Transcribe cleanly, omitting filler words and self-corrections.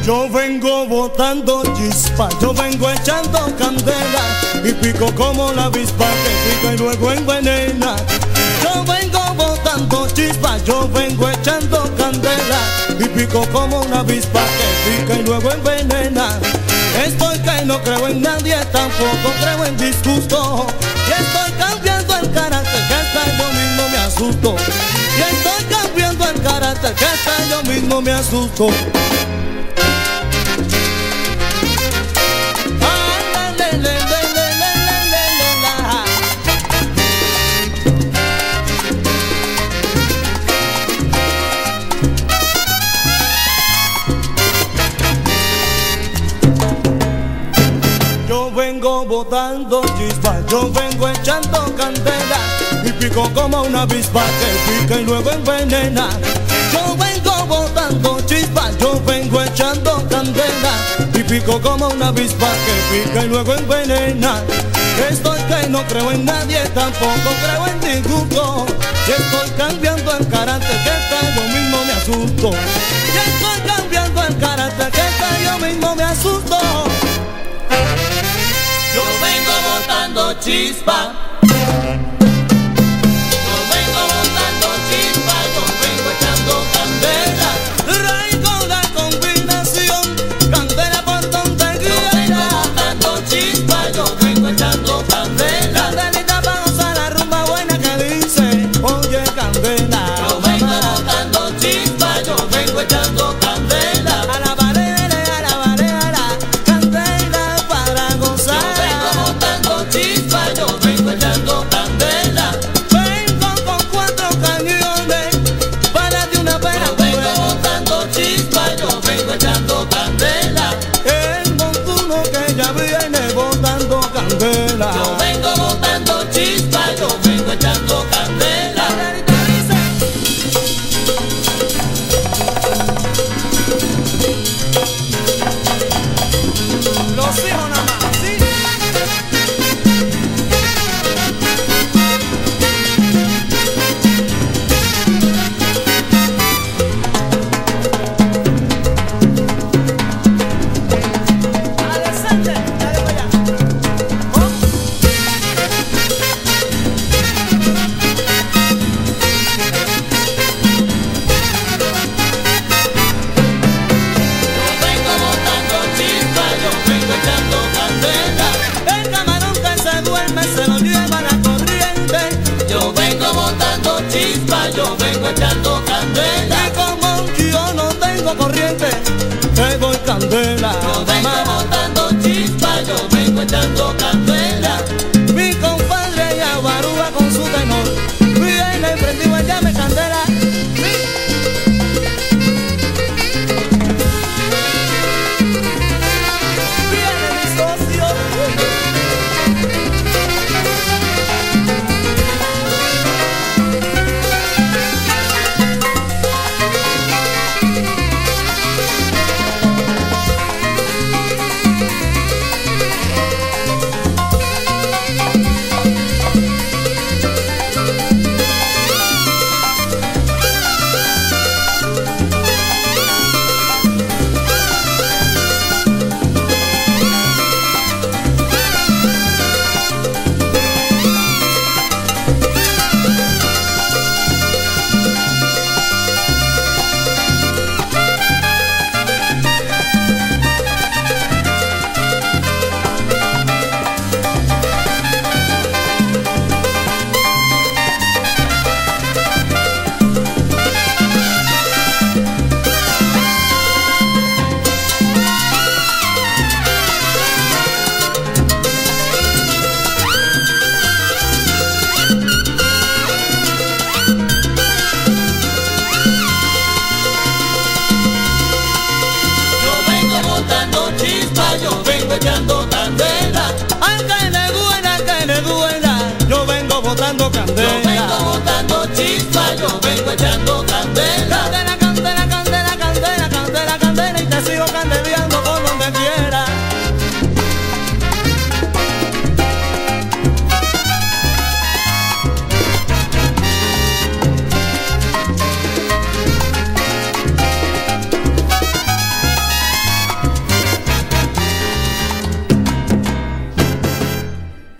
Yo vengo botando chispa, yo vengo echando candela y pico como la avispa que pica y luego envenena. Yo vengo botando chispa, yo vengo echando candela y pico como una avispa que pica y luego envenena. Estoy que no creo en nadie, tampoco creo en disgusto. Y estoy cambiando el carácter que hasta yo mismo me asusto. Y estoy cambiando el carácter que hasta yo mismo me asusto. Yo vengo botando chispa, yo vengo echando candela y pico como una avispa que pica y luego envenena. Yo vengo botando chispa, yo vengo echando candela y pico como una avispa que pica y luego envenena. Estoy que no creo en nadie, tampoco creo en disgusto. Y estoy cambiando el carácter que hasta yo mismo me asusto. Y estoy cambiando el carácter que hasta yo mismo me asusto. Yo vengo botando chispa. Yo vengo botando chispa, yo vengo echando candela. Traigo la combinación, candela por donde quiera. Yo vengo botando chispa, yo vengo echando candela. Candelita para gozar la rumba buena que dice, oye candela. Yo vengo botando chispa, yo vengo echando candela. A la valera, candela para gozar. Chispa, yo vengo echando candela. Vengo con 4 cañones para de una pera. Yo vengo botando chispa, yo vengo echando candela. El montuno que ya viene botando candela. Yo vengo botando chispa, yo vengo echando candela. Los hijos nada más, ¿sí? Yo vengo echando candela. Y como yo no tengo corriente, te doy candela. Yo vengo botando chispa, yo vengo echando candela. Mi compadre ya barúa con su tenor, viene prendido en llame candela. Viene mi socio. Yo vengo echando candela. Al que le duela, yo vengo botando candela. Yo vengo botando chispa, yo vengo echando